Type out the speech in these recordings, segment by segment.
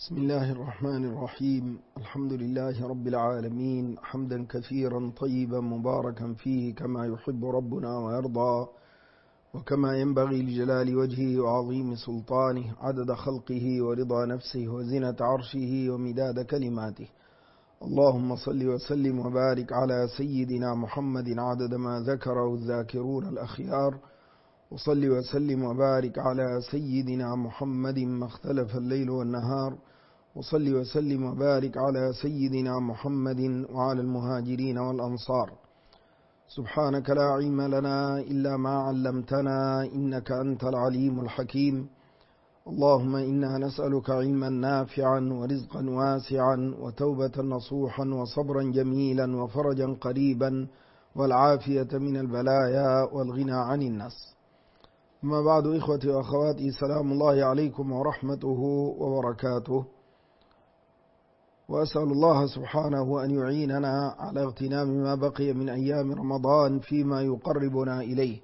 بسم الله الرحمن الرحيم. الحمد لله رب العالمين، حمدا كثيرا طيبا مباركا فيه كما يحب ربنا ويرضى، وكما ينبغي لجلال وجهه وعظيم سلطانه، عدد خلقه ورضا نفسه وزنة عرشه ومداد كلماته. اللهم صل وسلم وبارك على سيدنا محمد عدد ما ذكره الذاكرون الأخيار، وصل وسلم وبارك على سيدنا محمد ما اختلف الليل والنهار، وصل وسلم وبارك على سيدنا محمد وعلى المهاجرين والأنصار. سبحانك لا علم لنا إلا ما علمتنا إنك أنت العليم الحكيم. اللهم إنا نسألك علما نافعا ورزقا واسعا وتوبة نصوحا وصبرا جميلا وفرجا قريبا والعافية من البلايا والغنى عن الناس. أما بعد، إخوتي وأخواتي، سلام الله عليكم ورحمته وبركاته، وأسأل الله سبحانه أن يعيننا على اغتنام ما بقي من أيام رمضان فيما يقربنا إليه.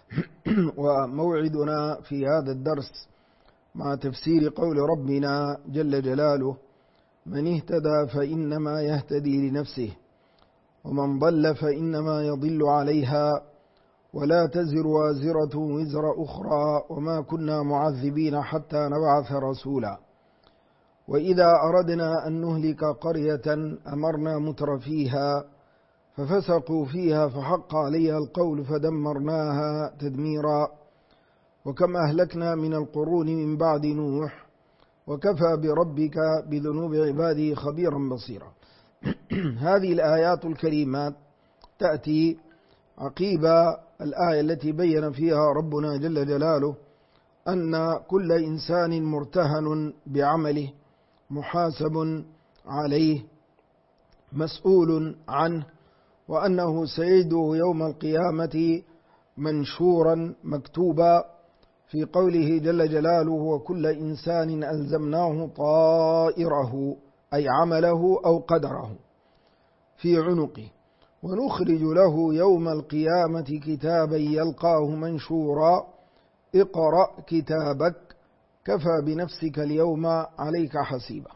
وموعدنا في هذا الدرس مع تفسير قول ربنا جل جلاله: من اهتدى فإنما يهتدي لنفسه ومن ضل فإنما يضل عليها ولا تزر وازرة وزر أخرى وما كنا معذبين حتى نبعث رسولا. وإذا أردنا أن نهلك قرية أمرنا مترفيها ففسقوا فيها فحق عليها القول فدمرناها تدميرا. وكم أهلكنا من القرون من بعد نوح وكفى بربك بذنوب عباده خبيرا بصيرا. هذه الآيات الكريمات تأتي عقيب الآية التي بين فيها ربنا جل جلاله أن كل إنسان مرتهن بعمله، محاسب عليه، مسؤول عنه، وأنه سيجده يوم القيامة منشورا مكتوبا، في قوله جل جلاله: وكل إنسان ألزمناه طائره، أي عمله أو قدره، في عنقه، ونخرج له يوم القيامة كتابا يلقاه منشورا، اقرأ كتابك كفى بنفسك اليوم عليك حسيبا.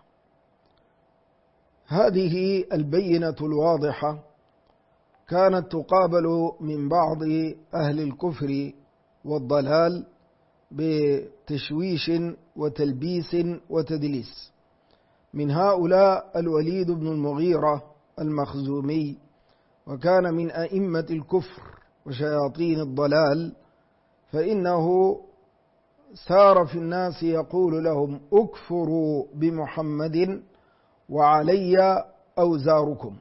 هذه البينة الواضحة كانت تقابل من بعض أهل الكفر والضلال بتشويش وتلبيس وتدليس. من هؤلاء الوليد بن المغيرة المخزومي، وكان من أئمة الكفر وشياطين الضلال، فإنه سار في الناس يقول لهم: اكفروا بمحمد وعلي أوزاركم.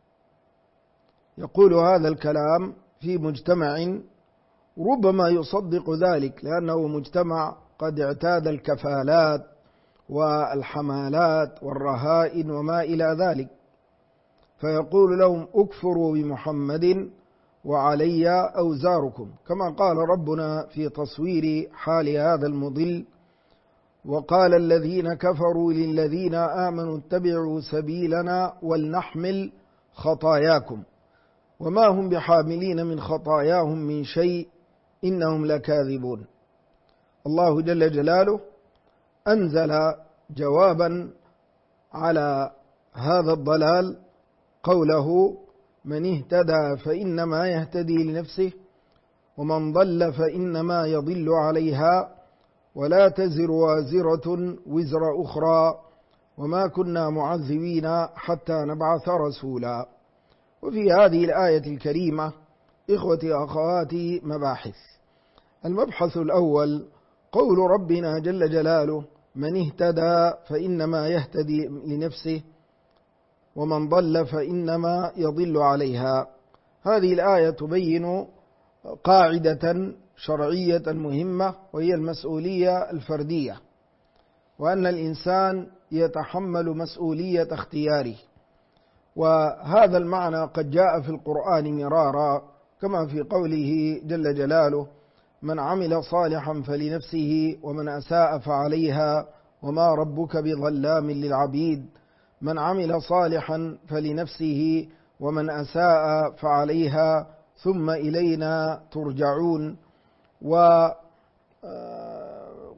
يقول هذا الكلام في مجتمع ربما يصدق ذلك، لأنه مجتمع قد اعتاد الكفالات والحمالات والرهائن وما إلى ذلك، فيقول لهم: اكفروا بمحمد وعلي أوزاركم، كما قال ربنا في تصوير حال هذا المضل: وقال الذين كفروا للذين آمنوا اتبعوا سبيلنا ولنحمل خطاياكم وما هم بحاملين من خطاياهم من شيء إنهم لكاذبون. الله جل جلاله أنزل جوابا على هذا الضلال قوله: من اهتدى فإنما يهتدي لنفسه ومن ضل فإنما يضل عليها ولا تزر وازرة وزر أخرى وما كنا معذبين حتى نبعث رسولا. وفي هذه الآية الكريمة إخوتي أخواتي مباحث. المبحث الأول قول ربنا جل جلاله: من اهتدى فإنما يهتدي لنفسه ومن ضل فإنما يضل عليها. هذه الآية تبين قاعدة شرعية مهمة، وهي المسؤولية الفردية، وأن الإنسان يتحمل مسؤولية اختياره. وهذا المعنى قد جاء في القرآن مرارا، كما في قوله جل جلاله: من عمل صالحا فلنفسه ومن أساء فعليها وما ربك بظلام للعبيد. من عمل صالحا فلنفسه ومن أساء فعليها ثم إلينا ترجعون. وقال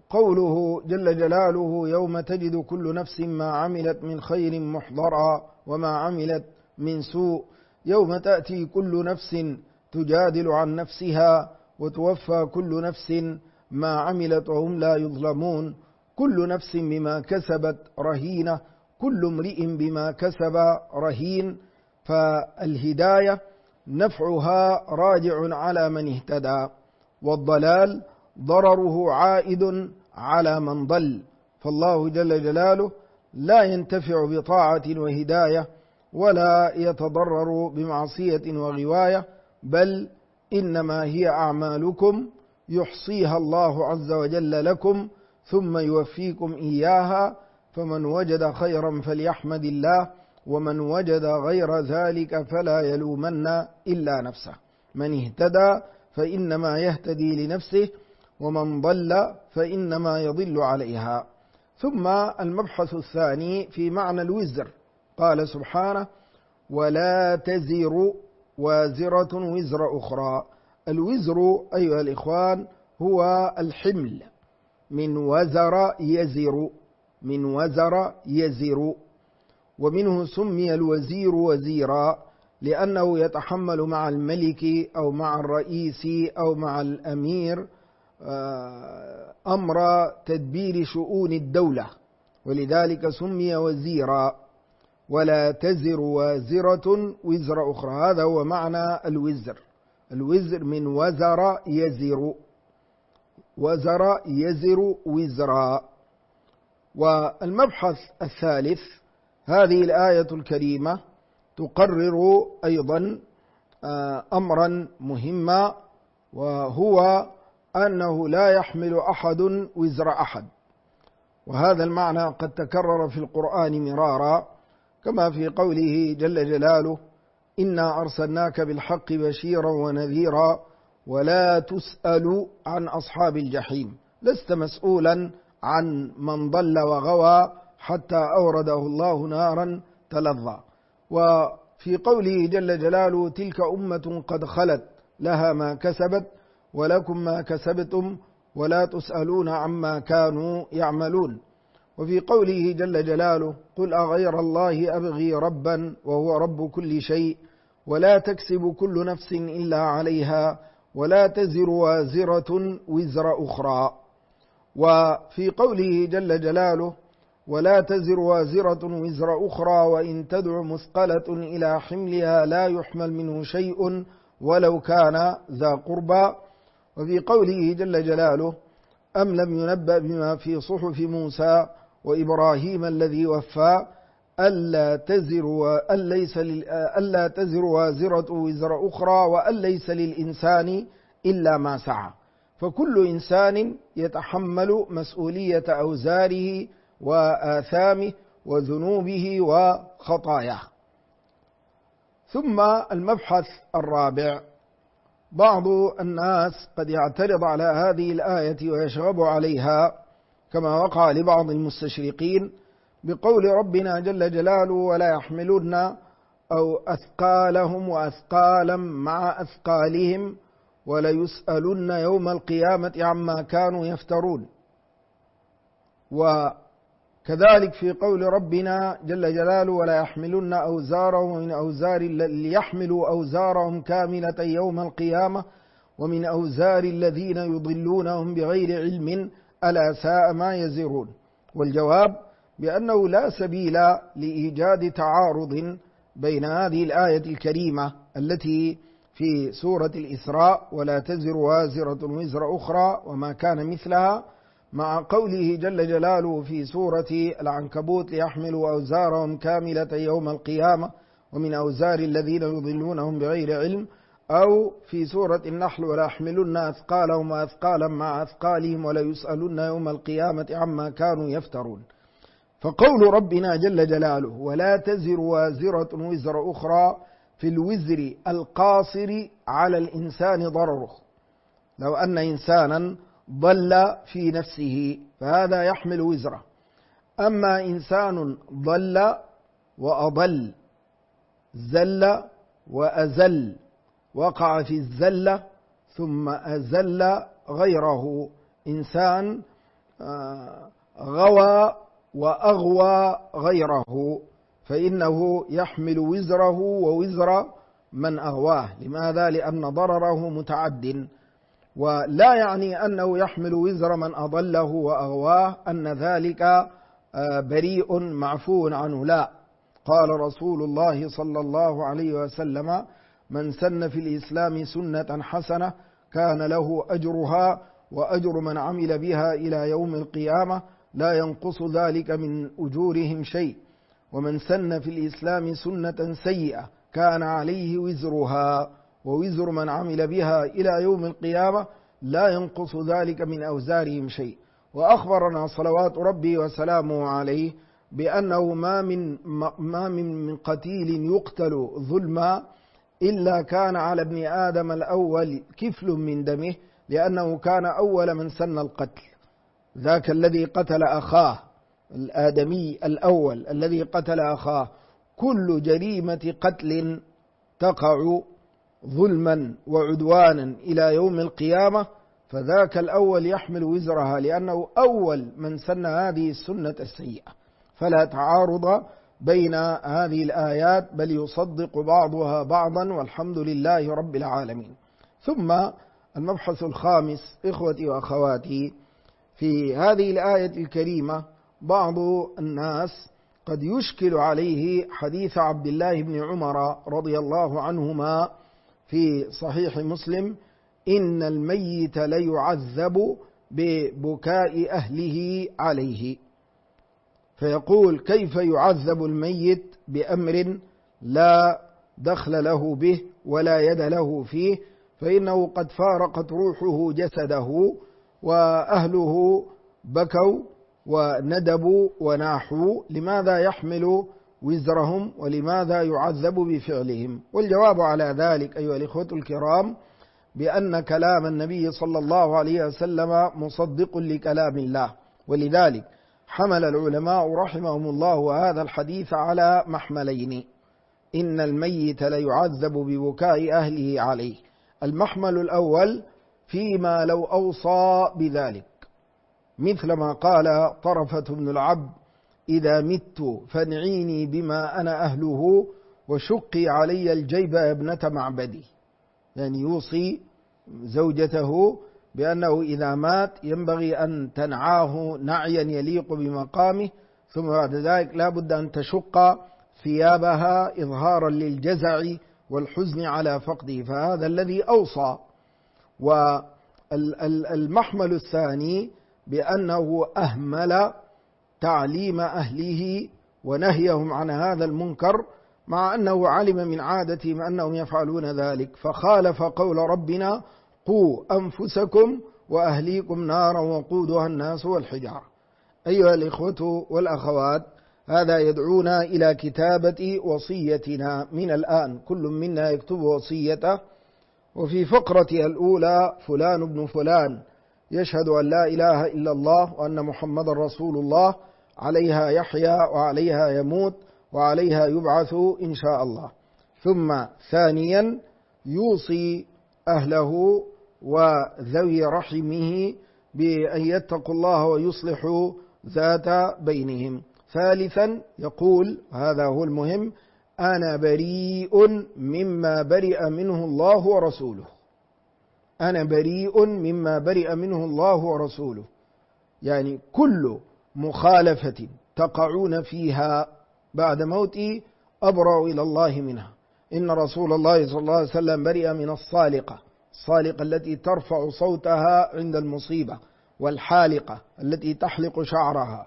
قوله جل جلاله يوم تجد كل نفس ما عملت من خير محضرا وما عملت من سوء، يوم تأتي كل نفس تجادل عن نفسها وتوفى كل نفس ما عملت وهم لا يظلمون، كل نفس بما كسبت رهينة، كل امرئ بما كسب رهين. فالهداية نفعها راجع على من اهتدى، والضلال ضرره عائد على من ضل، فالله جل جلاله لا ينتفع بطاعة وهداية ولا يتضرر بمعصية وغواية، بل إنما هي أعمالكم يحصيها الله عز وجل لكم ثم يوفيكم إياها، فمن وجد خيرا فليحمد الله، ومن وجد غير ذلك فلا يلومن إلا نفسه. من اهتدى فإنما يهتدي لنفسه، ومن ضل فإنما يضل عليها. ثم المبحث الثاني في معنى الوزر، قال سبحانه ولا تزر وازرة وزر أخرى. الوزر أيها الإخوان هو الحمل، من وزر يزر، من وزر يزر، ومنه سمي الوزير وزيرا لأنه يتحمل مع الملك أو مع الرئيس أو مع الأمير أمر تدبير شؤون الدولة، ولذلك سمي وزيرا. ولا تزر وازرة وزر أخرى، هذا هو معنى الوزر. الوزر من وزر يزر، وزر يزر وزرا. والمبحث الثالث، هذه الآية الكريمة تقرر أيضا أمرا مهما، وهو أنه لا يحمل أحد وزر أحد، وهذا المعنى قد تكرر في القرآن مرارا، كما في قوله جل جلاله إنا أرسلناك بالحق بشيرا ونذيرا ولا تسأل عن أصحاب الجحيم. لست مسؤولا عن من ضل وغوى حتى أورده الله نارا تلظى. وفي قوله جل جلاله تلك أمة قد خلت لها ما كسبت ولكم ما كسبتم ولا تسألون عما كانوا يعملون. وفي قوله جل جلاله قل أغير الله أبغي ربا وهو رب كل شيء ولا تكسب كل نفس إلا عليها ولا تزر وازرة وزر أخرى. وفي قوله جل جلاله ولا تزر وازرة وزر أخرى وإن تدع مثقلة إلى حملها لا يحمل منه شيء ولو كان ذا قربى. وفي قوله جل جلاله أم لم ينبأ بما في صحف موسى وإبراهيم الذي وفى ألا تزر وازرة وزر أخرى وأن ليس للإنسان إلا ما سعى، فكل إنسان يتحمل مسؤولية أوزاره وآثامه وذنوبه وخطاياه. ثم المبحث الرابع، بعض الناس قد يعترض على هذه الآية ويشغب عليها كما وقع لبعض المستشرقين بقول ربنا جل جلاله ولا يحملن أو أثقالهم وأثقالا مع أثقالهم وليسألن يوم القيامة عما كانوا يفترون. وكذلك في قول ربنا جل جلاله ولا يحملن أوزارهم ومن أوزار ليحملوا أوزارهم كاملة يوم القيامة ومن أوزار الذين يضلونهم بغير علم ألا ساء ما يزرون. والجواب بأنه لا سبيل لإيجاد تعارض بين هذه الآية الكريمة التي في سورة الإسراء ولا تزر وازرة وزر أخرى وما كان مثلها مع قوله جل جلاله في سورة العنكبوت ليحملوا أوزارهم كاملة يوم القيامة ومن أوزار الذين يضلونهم بغير علم، أو في سورة النحل ولا يحملن أثقالهم وأثقالا مع أثقالهم ولا يسألن يوم القيامة عما كانوا يفترون. فقول ربنا جل جلاله ولا تزر وازرة وزر أخرى في الوزر القاصر على الإنسان ضرره، لو أن إنسانا ضل في نفسه فهذا يحمل وزره، أما إنسان ضل وأضل زل وأزل وقع في الزلة ثم أزل غيره، إنسان غوى وأغوى غيره فإنه يحمل وزره ووزر من أغواه. لماذا؟ لأن ضرره متعد، ولا يعني أنه يحمل وزر من أضله وأغواه أن ذلك بريء معفو عنه، لا. قال رسول الله صلى الله عليه وسلم: من سن في الإسلام سنة حسنة كان له أجرها وأجر من عمل بها إلى يوم القيامة لا ينقص ذلك من أجورهم شيء، ومن سن في الإسلام سنة سيئة كان عليه وزرها ووزر من عمل بها إلى يوم القيامة لا ينقص ذلك من أوزارهم شيء. وأخبرنا صلوات ربي وسلامه عليه بأنه ما من قتيل يقتل ظلما إلا كان على ابن آدم الأول كفل من دمه، لأنه كان أول من سن القتل، ذاك الذي قتل أخاه، الآدمي الأول الذي قتل أخاه. كل جريمة قتل تقع ظلما وعدوانا إلى يوم القيامة فذاك الأول يحمل وزرها، لأنه أول من سن هذه السنة السيئة. فلا تعارض بين هذه الآيات، بل يصدق بعضها بعضا، والحمد لله رب العالمين. ثم المبحث الخامس، إخوتي وأخواتي، في هذه الآية الكريمة بعض الناس قد يشكل عليه حديث عبد الله بن عمر رضي الله عنهما في صحيح مسلم: إن الميت ليعذب ببكاء أهله عليه. فيقول: كيف يعذب الميت بأمر لا دخل له به ولا يد له فيه، فإنه قد فارقت روحه جسده وأهله بكوا وندبوا وناحوا، لماذا يحمل وزرهم ولماذا يعذب بفعلهم؟ والجواب على ذلك أيها الإخوة الكرام بأن كلام النبي صلى الله عليه وسلم مصدق لكلام الله، ولذلك حمل العلماء رحمهم الله هذا الحديث على محملين: إن الميت ليعذب ببكاء أهله عليه. المحمل الأول فيما لو أوصى بذلك، مثل ما قال طرفة بن العبد: إذا مت فانعيني بما أنا أهله وشقي علي الجيب يا ابنة معبدي، يعني يوصي زوجته بأنه إذا مات ينبغي أن تنعاه نعيا يليق بمقامه، ثم بعد ذلك لا بد أن تشق ثيابها إظهارا للجزع والحزن على فقده، فهذا الذي أوصى. والمحمل الثاني بأنه أهمل تعليم أهله ونهيهم عن هذا المنكر، مع أنه علم من عادتهم أنهم يفعلون ذلك، فخالف قول ربنا: قوا أنفسكم وأهليكم نارا وقودها الناس والحجارة. أيها الإخوة والأخوات، هذا يدعونا إلى كتابة وصيتنا من الآن، كل منا يكتب وصيته، وفي فقرتها الأولى: فلان ابن فلان يشهد أن لا إله إلا الله وأن محمد رسول الله، عليها يحيا وعليها يموت وعليها يبعث إن شاء الله. ثم ثانيا يوصي أهله وذوي رحمه بأن يتقوا الله ويصلحوا ذات بينهم. ثالثا يقول، هذا هو المهم: أنا بريء مما برئ منه الله ورسوله. أنا بريء مما برئ منه الله ورسوله، يعني كل مخالفة تقعون فيها بعد موتي أبرأ إلى الله منها. إن رسول الله صلى الله عليه وسلم برئ من الصالقة التي ترفع صوتها عند المصيبة، والحالقة التي تحلق شعرها،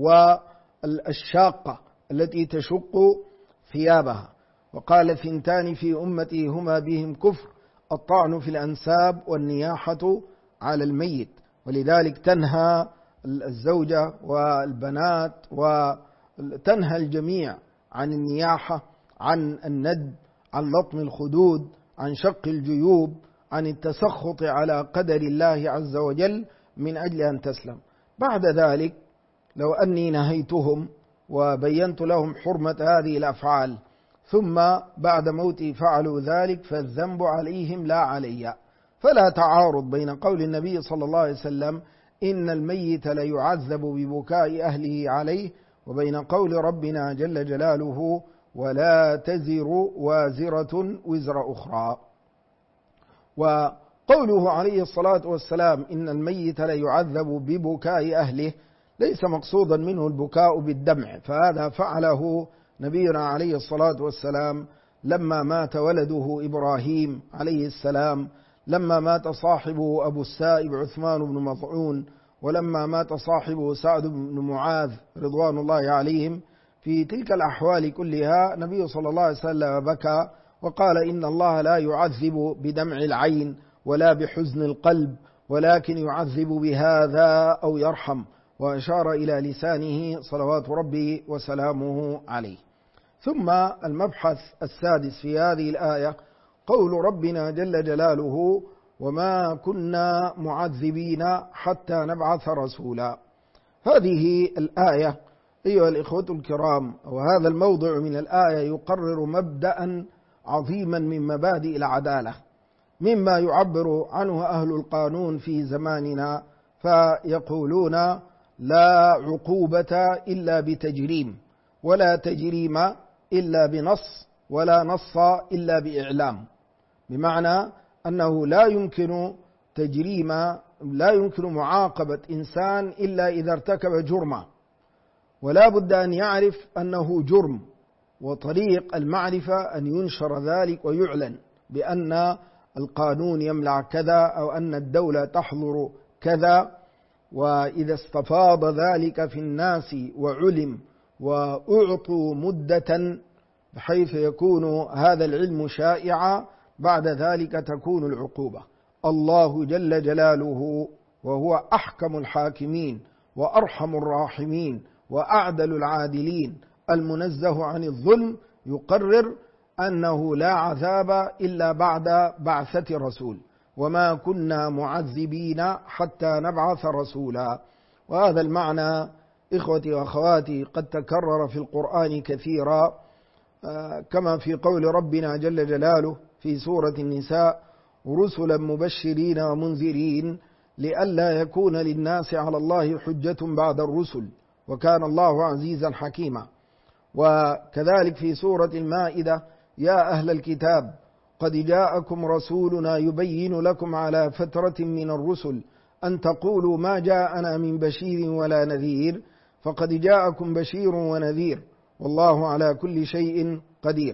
والشاقة التي تشق ثيابها. وقال: ثنتان في أمتي هما بهم كفر: الطعن في الأنساب والنياحة على الميت. ولذلك تنهى الزوجة والبنات وتنهى الجميع عن النياحة، عن الند، عن لطم الخدود، عن شق الجيوب، عن التسخط على قدر الله عز وجل من أجل أن تسلم. بعد ذلك لو أني نهيتهم وبينت لهم حرمة هذه الأفعال ثم بعد موتي فعلوا ذلك فالذنب عليهم لا علي. فلا تعارض بين قول النبي صلى الله عليه وسلم: إن الميت ليعذب ببكاء أهله عليه، وبين قول ربنا جل جلاله ولا تزر وازرة وزر أخرى. وقوله عليه الصلاة والسلام إن الميت ليعذب ببكاء أهله ليس مقصودا منه البكاء بالدمع، فهذا فعله نبينا عليه الصلاة والسلام لما مات ولده إبراهيم عليه السلام، لما مات صاحبه أبو السائب عثمان بن مطعون، ولما مات صاحبه سعد بن معاذ رضوان الله عليهم. في تلك الأحوال كلها النبي صلى الله عليه وسلم بكى وقال إن الله لا يعذب بدمع العين ولا بحزن القلب، ولكن يعذب بهذا أو يرحم، وأشار إلى لسانه صلوات ربي وسلامه عليه. ثم المبحث السادس في هذه الآية قول ربنا جل جلاله وما كنا معذبين حتى نبعث رسولا. هذه الآية أيها الإخوة الكرام، وهذا الموضع من الآية يقرر مبدأ عظيما من مبادئ العدالة، مما يعبر عنه أهل القانون في زماننا، فيقولون لا عقوبة إلا بتجريم، ولا تجريم إلا بنص، ولا نص إلا بإعلام، بمعنى أنه لا يمكن معاقبة إنسان إلا إذا ارتكب جرما، ولا بد أن يعرف أنه جرم، وطريق المعرفة أن ينشر ذلك ويعلن بأن القانون يمنع كذا أو أن الدولة تحظر كذا. وإذا استفاض ذلك في الناس وعلم وأعطوا مدة بحيث يكون هذا العلم شائعا، بعد ذلك تكون العقوبة. الله جل جلاله وهو أحكم الحاكمين وأرحم الراحمين وأعدل العادلين المنزه عن الظلم يقرر أنه لا عذاب إلا بعد بعثة رسول، وما كنا معذبين حتى نبعث رسولا. وهذا المعنى إخوتي وأخواتي قد تكرر في القرآن كثيرا، كما في قول ربنا جل جلاله في سورة النساء رسلا مبشرين ومنذرين لئلا يكون للناس على الله حجة بعد الرسل وكان الله عزيزا حكيما. وكذلك في سورة المائدة يا أهل الكتاب قد جاءكم رسولنا يبين لكم على فترة من الرسل أن تقولوا ما جاءنا من بشير ولا نذير فقد جاءكم بشير ونذير والله على كل شيء قدير.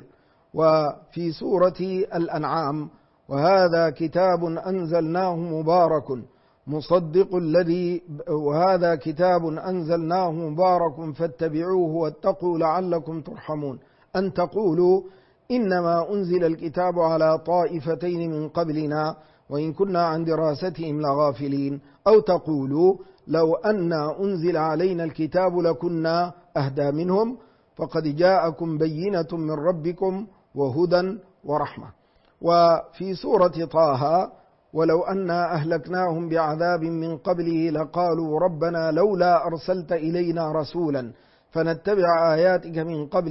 وفي سورة الأنعام وهذا كتاب أنزلناه مبارك مصدق الذي وهذا كتاب أنزلناه مبارك فاتبعوه واتقوا لعلكم ترحمون أن تقولوا إنما أنزل الكتاب على طائفتين من قبلنا وإن كنا عن دراستهم لغافلين، أو تقولوا لو أن أنزل علينا الكتاب لكنا أهدى منهم فقد جاءكم بينة من ربكم وهدى ورحمة. وفي سورة طه ولو أنا أهلكناهم بعذاب من قبله لقالوا ربنا لولا أرسلت إلينا رسولا فنتبع آياتك من قبل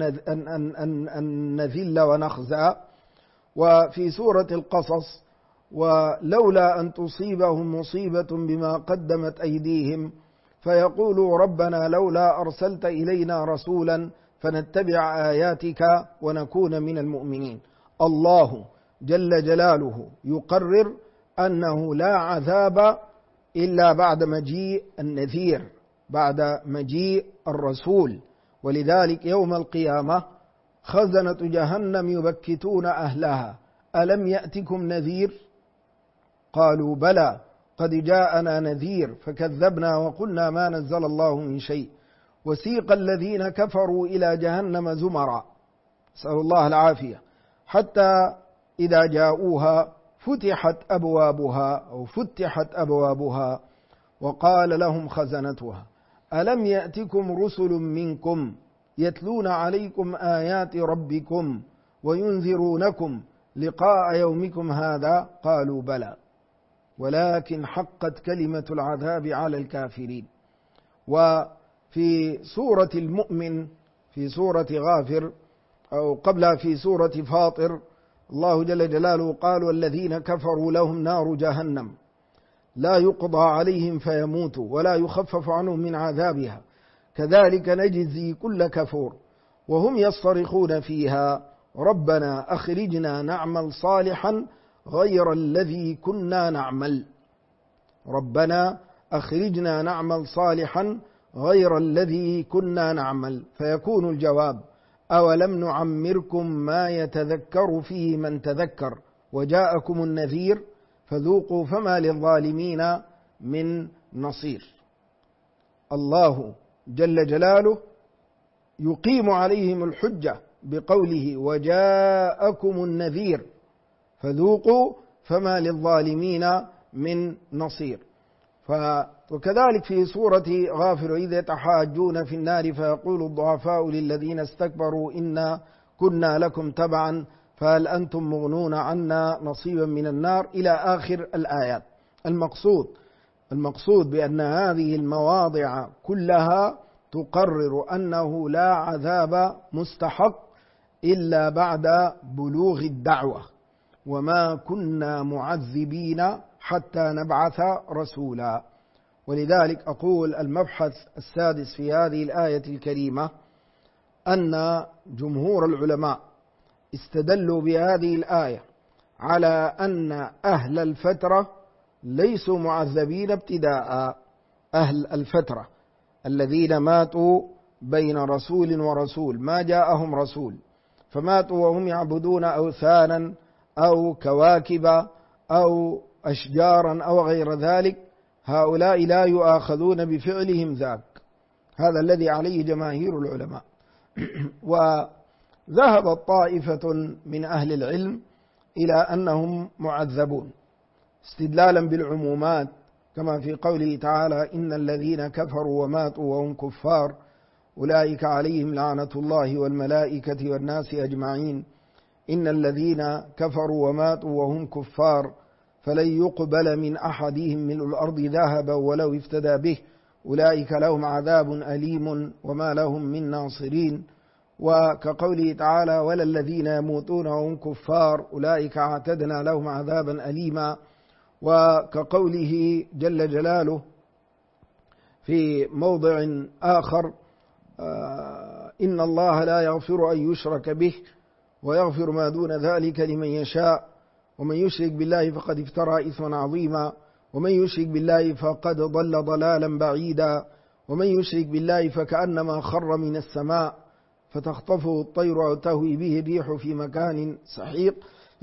أن نذل ونخزى. وفي سورة القصص ولولا أن تصيبهم مصيبة بما قدمت أيديهم فيقولوا ربنا لولا أرسلت إلينا رسولا فنتبع آياتك ونكون من المؤمنين. الله جل جلاله يقرر أنه لا عذاب إلا بعد مجيء النذير، بعد مجيء الرسول. ولذلك يوم القيامة خزنة جهنم يبكتون أهلها ألم يأتكم نذير قالوا بلى قد جاءنا نذير فكذبنا وقلنا ما نزل الله من شيء وسيق الذين كفروا إلى جهنم زمرا نسأل الله العافية حتى إذا جاءوها فتحت أبوابها وقال لهم خزنتها ألم يأتكم رسل منكم يتلون عليكم آيات ربكم وينذرونكم لقاء يومكم هذا قالوا بلى ولكن حقت كلمة العذاب على الكافرين. وفي سورة المؤمن في سورة غافر أو قبلها في سورة فاطر الله جل جلاله قال والذين كفروا لهم نار جهنم لا يقضى عليهم فيموتوا ولا يخفف عنهم من عذابها كذلك نجزي كل كفور وهم يصطرخون فيها ربنا أخرجنا نعمل صالحا غير الذي كنا نعمل ربنا أخرجنا نعمل صالحا غير الذي كنا نعمل فيكون الجواب أولم نعمركم ما يتذكر فيه من تذكر وجاءكم النذير فذوقوا فما للظالمين من نصير. الله جل جلاله يقيم عليهم الحجة بقوله وجاءكم النذير فذوقوا فما للظالمين من نصير. وكذلك في سورة غافر إذ يتحاجون في النار فيقول الضعفاء للذين استكبروا إنا كنا لكم تبعا فهل أنتم مغنون عنا نصيبا من النار إلى آخر الآيات. المقصود بأن هذه المواضع كلها تقرر أنه لا عذاب مستحق إلا بعد بلوغ الدعوة وما كنا معذبين حتى نبعث رسولا. ولذلك أقول المبحث السادس في هذه الآية الكريمة أن جمهور العلماء استدلوا بهذه الآية على أن أهل الفترة ليسوا معذبين ابتداء. أهل الفترة الذين ماتوا بين رسول ورسول ما جاءهم رسول فماتوا وهم يعبدون أوثانا أو كواكب أو أشجارا أو غير ذلك هؤلاء لا يؤاخذون بفعلهم ذاك. هذا الذي عليه جماهير العلماء. وذهبت طائفة من أهل العلم إلى أنهم معذبون استدلالا بالعمومات كما في قوله تعالى إن الذين كفروا وماتوا وهم كفار أولئك عليهم لعنة الله والملائكة والناس أجمعين إن الذين كفروا وماتوا وهم كفار فلن يقبل من أحدهم ملء الأرض ذهبا ولو افتدى به أولئك لهم عذاب أليم وما لهم من ناصرين. وكقوله تعالى ولا الذين يموتون وهم كفار أولئك اعتدنا لهم عذابا أليما. وكقوله جل جلاله في موضع آخر إن الله لا يغفر أن يشرك به ويغفر ما دون ذلك لمن يشاء ومن يشرك بالله فقد افترى إثما عظيما ومن يشرك بالله فقد ضل ضلالا بعيدا ومن يشرك بالله فكأنما خر من السماء فتخطفه الطير أو تهوي به الريح في مكان سحيق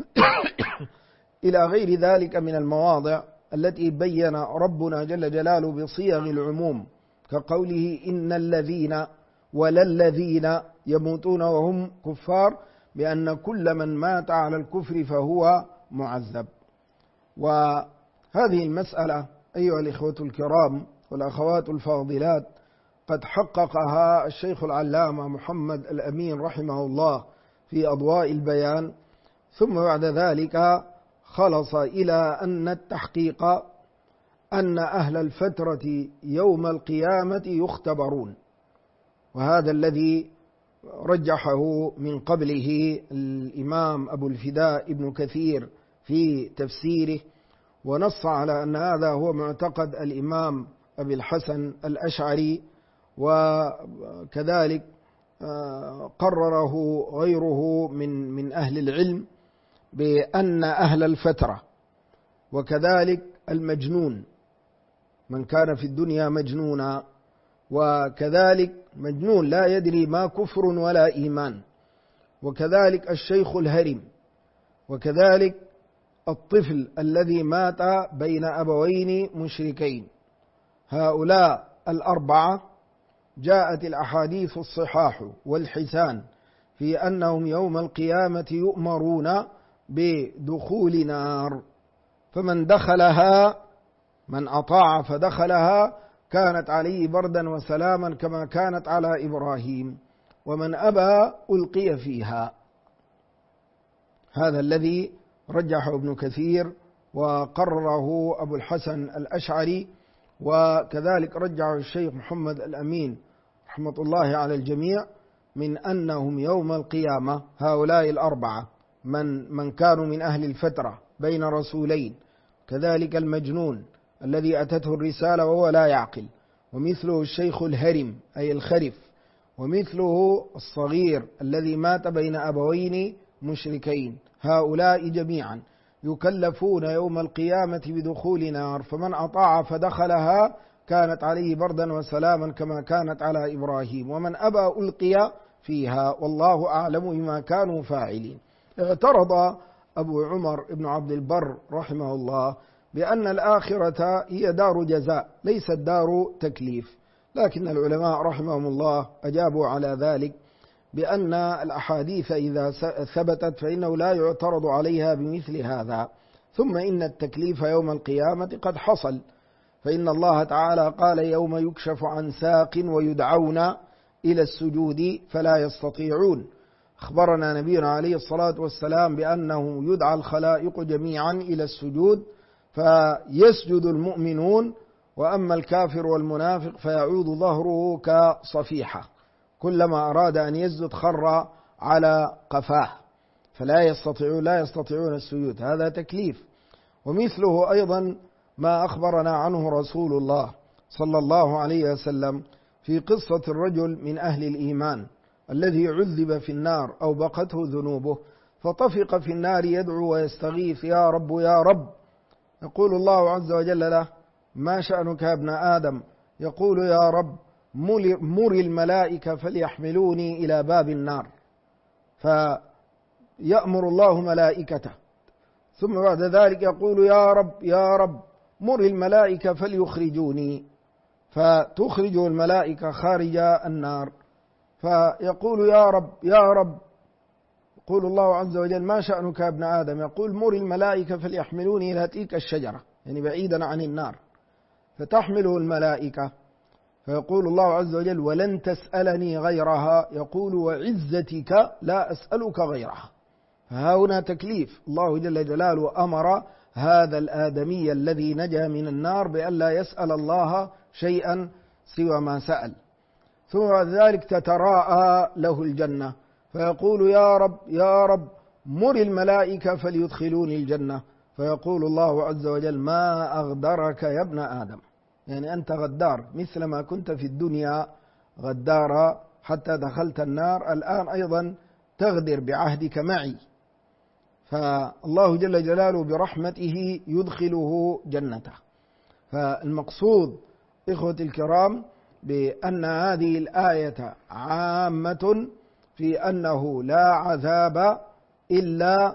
إلى غير ذلك من المواضع التي بين ربنا جل جلاله بصيغ العموم كقوله إن الذين ولا الذين يموتون وهم كفار بأن كل من مات على الكفر فهو معذب. وهذه المسألة أيها الإخوة الكرام والأخوات الفاضلات قد حققها الشيخ العلامة محمد الأمين رحمه الله في أضواء البيان ثم بعد ذلك خلص إلى أن التحقيق أن أهل الفترة يوم القيامة يختبرون. وهذا الذي رجحه من قبله الإمام أبو الفداء ابن كثير في تفسيره ونص على أن هذا هو معتقد الإمام أبي الحسن الأشعري وكذلك قرره غيره من أهل العلم بأن أهل الفترة وكذلك المجنون من كان في الدنيا مجنونا وكذلك مجنون لا يدري ما كفر ولا إيمان وكذلك الشيخ الهرم وكذلك الطفل الذي مات بين أبوين مشركين. هؤلاء الأربعة جاءت الأحاديث الصحاح والحسان في أنهم يوم القيامة يؤمرون بدخول نار فمن دخلها من أطاع فدخلها كانت عليه بردا وسلاما كما كانت على إبراهيم ومن أبى ألقي فيها. هذا الذي رجحه ابن كثير وقرره أبو الحسن الأشعري وكذلك رجعه الشيخ محمد الأمين رحمة الله على الجميع من أنهم يوم القيامة هؤلاء الأربعة من كانوا من أهل الفترة بين رسولين كذلك المجنون الذي أتته الرسالة وهو لا يعقل، ومثله الشيخ الهرم أي الخرف، ومثله الصغير الذي مات بين أبوين مشركين. هؤلاء جميعا يكلفون يوم القيامة بدخول نار، فمن أطاع فدخلها كانت عليه بردا وسلاما كما كانت على إبراهيم، ومن أبى ألقي فيها، والله أعلم بما كانوا فاعلين. اعترض أبو عمر بن عبد البر رحمه الله بأن الآخرة هي دار جزاء ليست دار تكليف، لكن العلماء رحمهم الله أجابوا على ذلك بأن الأحاديث إذا ثبتت فإنه لا يعترض عليها بمثل هذا، ثم إن التكليف يوم القيامة قد حصل، فإن الله تعالى قال يوم يكشف عن ساق ويدعون إلى السجود فلا يستطيعون. أخبرنا نبينا عليه الصلاة والسلام بأنه يدعى الخلائق جميعا إلى السجود فيسجد المؤمنون، وأما الكافر والمنافق فيعود ظهره كصفيحة، كلما أراد أن يسجد خر على قفاه، فلا يستطيعون السجود، هذا تكليف. ومثله أيضا ما أخبرنا عنه رسول الله صلى الله عليه وسلم في قصة الرجل من أهل الإيمان الذي عذب في النار أو بقته ذنوبه، فطفق في النار يدعو ويستغيث يا رب يا رب، يقول الله عز وجل له ما شأنك يا ابن آدم؟ يقول يا رب مر الملائكة فليحملوني إلى باب النار، فيأمر الله ملائكته، ثم بعد ذلك يقول يا رب يا رب مر الملائكة فليخرجوني، فتخرج الملائكة خارج النار، فيقول يا رب يا رب، يقول الله عز وجل ما شأنك يا ابن آدم؟ يقول مر الملائكة فليحملوني إلى تلك الشجرة، يعني بعيدا عن النار، فتحمله الملائكة، فيقول الله عز وجل ولن تسألني غيرها، يقول وعزتك لا أسألك غيرها. فها هنا تكليف، الله جل جلاله أمر هذا الآدمي الذي نجا من النار بأن لا يسأل الله شيئا سوى ما سأل، ثم بعد ذلك تتراءى له الجنة، فيقول يا رب يا رب مر الملائكة فليدخلوني الجنة، فيقول الله عز وجل ما أغدرك يا ابن آدم، يعني أنت غدار مثل ما كنت في الدنيا غدارا حتى دخلت النار، الآن أيضا تغدر بعهدك معي. فالله جل جلاله برحمته يدخله جنته. فالمقصود إخوة الكرام بأن هذه الآية عامة في أنه لا عذاب إلا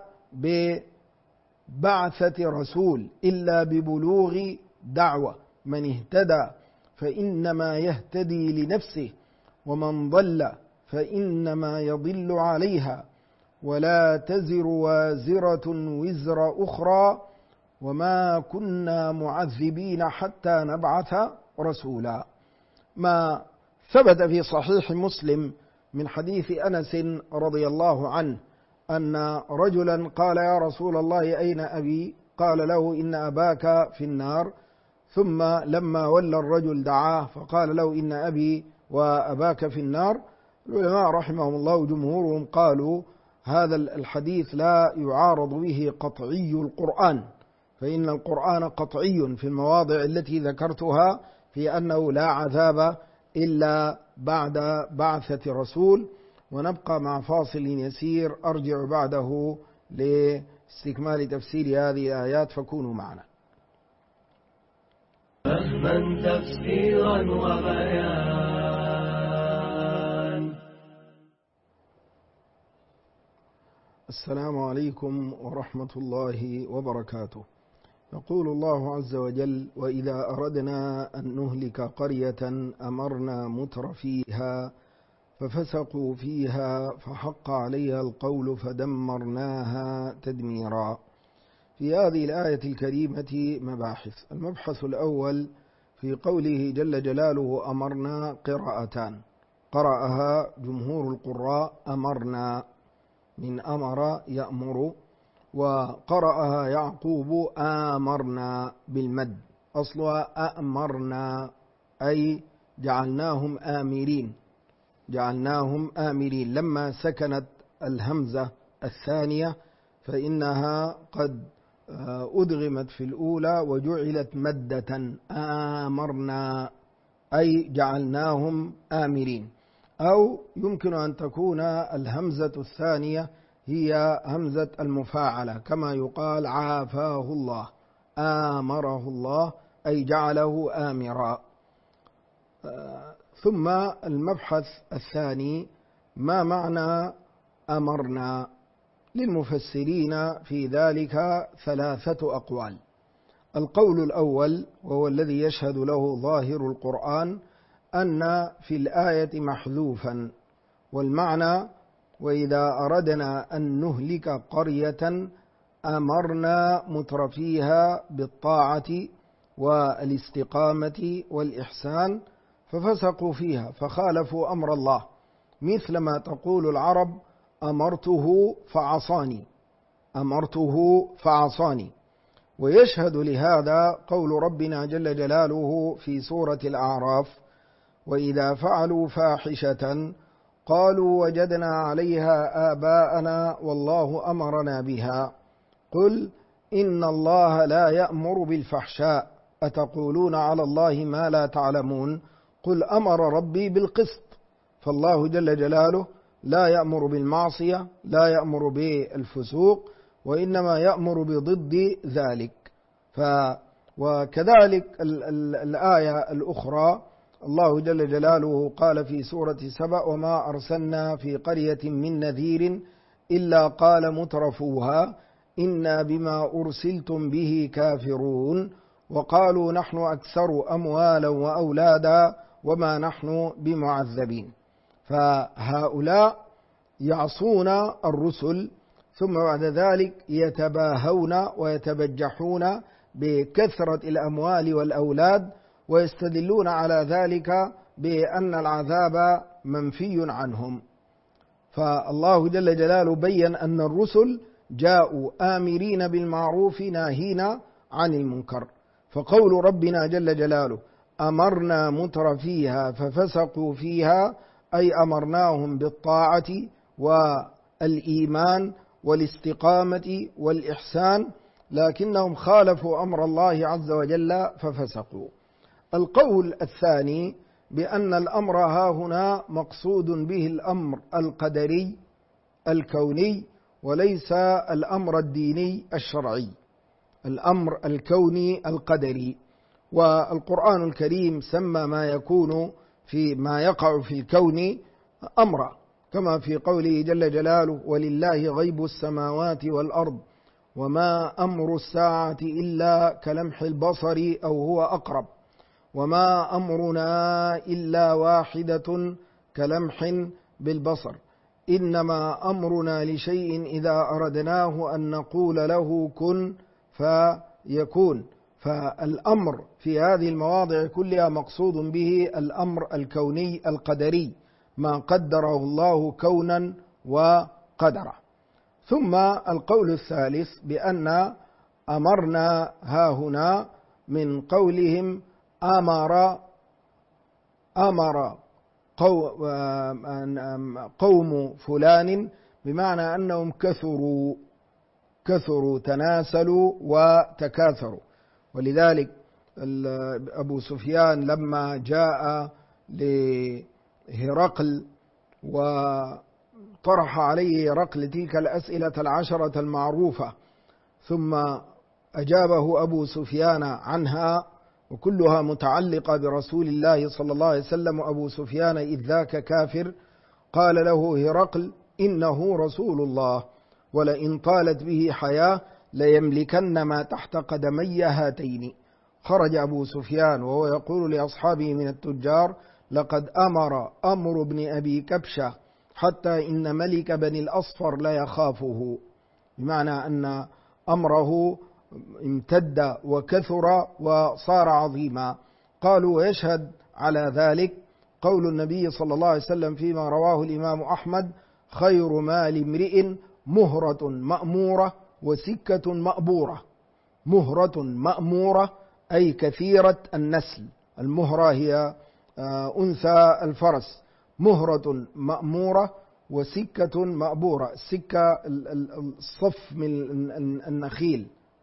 ببعثة رسول، إلا ببلوغ دعوة، من اهتدى فإنما يهتدي لنفسه، ومن ضل فإنما يضل عليها، ولا تزر وازرة وزر أخرى، وما كنا معذبين حتى نبعث رسولا. ما ثبت في صحيح مسلم من حديث أنس رضي الله عنه أن رجلا قال يا رسول الله أين أبي؟ قال له إن أباك في النار، ثم لما ولى الرجل دعاه فقال له إن أبي وأباك في النار. العلماء رحمهم الله جمهورهم قالوا هذا الحديث لا يعارض به قطعي القرآن، فإن القرآن قطعي في المواضع التي ذكرتها في أنه لا عذاب إلا بعد بعثة رسول. ونبقى مع فاصل يسير أرجع بعده لاستكمال تفسير هذه الآيات، فكونوا معنا. فهما تفسيرا وبيان. السلام عليكم ورحمة الله وبركاته. يقول الله عز وجل وإذا أردنا أن نهلك قرية أمرنا متر فيها ففسقوا فيها فحق عليها القول فدمرناها تدميرا. في هذه الآية الكريمة مباحث. المبحث الأول في قوله جل جلاله أمرنا قراءتان، قرأها جمهور القراء أمرنا من أمر يأمر، وقرأها يعقوب آمرنا بالمد، أصلها أأمرنا أي جعلناهم آمرين، جعلناهم آمرين. لما سكنت الهمزة الثانية فإنها قد أدغمت في الأولى وجعلت مدة آمرنا، أي جعلناهم آمرين. أو يمكن أن تكون الهمزة الثانية هي همزة المفاعلة، كما يقال عافاه الله، آمره الله أي جعله آمرا. ثم المبحث الثاني: ما معنى أمرنا؟ للمفسرين في ذلك ثلاثة أقوال. القول الأول وهو الذي يشهد له ظاهر القرآن أن في الآية محذوفا، والمعنى: وإذا أردنا أن نهلك قرية أمرنا مترفيها بالطاعة والاستقامة والإحسان ففسقوا فيها فخالفوا أمر الله، مثل ما تقول العرب: أمرته فعصاني، أمرته فعصاني. ويشهد لهذا قول ربنا جل جلاله في سورة الأعراف: وإذا فعلوا فاحشة قالوا وجدنا عليها آباءنا والله أمرنا بها قل إن الله لا يأمر بالفحشاء أتقولون على الله ما لا تعلمون قل أمر ربي بالقسط. فالله جل جلاله لا يأمر بالمعصية، لا يأمر بالفسوق، وإنما يأمر بضد ذلك. وكذلك الآية الأخرى الله جل جلاله قال في سورة سبأ: وما أرسلنا في قرية من نذير إلا قال مترفوها إنا بما أرسلتم به كافرون وقالوا نحن أكثر أموالا وأولادا وما نحن بمعذبين. فهؤلاء يعصون الرسل، ثم بعد ذلك يتباهون ويتبجحون بكثرة الأموال والأولاد، ويستدلون على ذلك بأن العذاب منفي عنهم. فالله جل جلاله بيّن أن الرسل جاءوا آمرين بالمعروف ناهين عن المنكر. فقول ربنا جل جلاله: أمرنا مترفيها ففسقوا فيها، أي أمرناهم بالطاعة والإيمان والاستقامة والإحسان، لكنهم خالفوا أمر الله عز وجل ففسقوا. القول الثاني بأن الأمر هاهنا مقصود به الأمر القدري الكوني وليس الأمر الديني الشرعي، الأمر الكوني القدري. والقرآن الكريم سمى ما يقع في الكون أمرا، كما في قوله جل جلاله: ولله غيب السماوات والأرض وما أمر الساعة إلا كلمح البصر أو هو أقرب وما أمرنا إلا واحدة كلمح بالبصر إنما أمرنا لشيء إذا أردناه أن نقول له كن فيكون. فالأمر في هذه المواضع كلها مقصود به الأمر الكوني القدري، ما قدره الله كونا وقدره. ثم القول الثالث بأن أمرنا هاهنا من قولهم أمر قوم فلان، بمعنى أنهم كثروا تناسلوا وتكاثروا. ولذلك أبو سفيان لما جاء لهرقل وطرح عليه هرقل تلك الأسئلة العشرة المعروفة، ثم أجابه أبو سفيان عنها وكلها متعلقة برسول الله صلى الله عليه وسلم، وأبو سفيان إذ ذاك كافر، قال له هرقل: إنه رسول الله ولئن طالت به حياة ليملكن ما تحت قدمي هاتين. خرج أبو سفيان وهو يقول لأصحابه من التجار: لقد أمر ابن أبي كبشة حتى إن ملك بني الأصفر لا يخافه، بمعنى أن أمره امتد وكثر وصار عظيما. قالوا: ويشهد على ذلك قول النبي صلى الله عليه وسلم فيما رواه الإمام أحمد: خير مال امرئ مهرة مأمورة وسكة مأبورة. مهرة مأمورة أي كثيرة النسل، المهرة هي أنثى الفرس، مهرة مأمورة وسكة مأبورة. السكة الصف من النخيل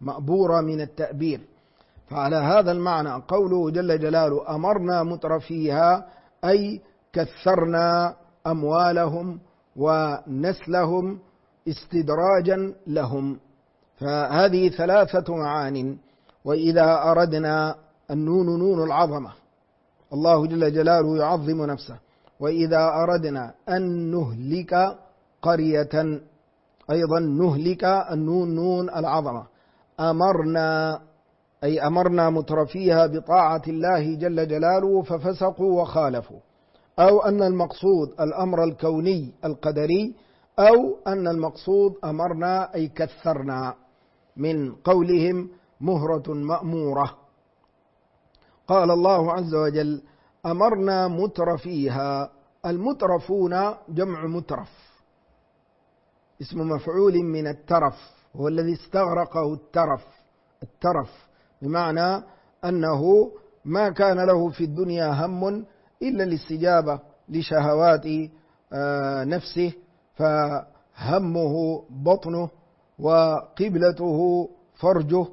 مأبورة من التأبير. فعلى هذا المعنى قوله جل جلاله أمرنا مترفيها أي كثرنا أموالهم ونسلهم استدراجا لهم. فهذه ثلاثة معان. وإذا أردنا النون نون العظمة، الله جل جلاله يعظم نفسه. وإذا أردنا أن نهلك قرية أيضا نهلك النون نون العظمة. أمرنا أي أمرنا مترفيها بطاعة الله جل جلاله ففسقوا وخالفوا، أو أن المقصود الأمر الكوني القدري، أو أن المقصود أمرنا أي كثرنا من قولهم مهرة مأمورة. قال الله عز وجل أمرنا مترفيها. المترفون جمع مترف، اسم مفعول من الترف، هو الذي استغرقه الترف بمعنى أنه ما كان له في الدنيا هم إلا الاستجابة لشهوات نفسه، فهمه بطنه وقبلته فرجه.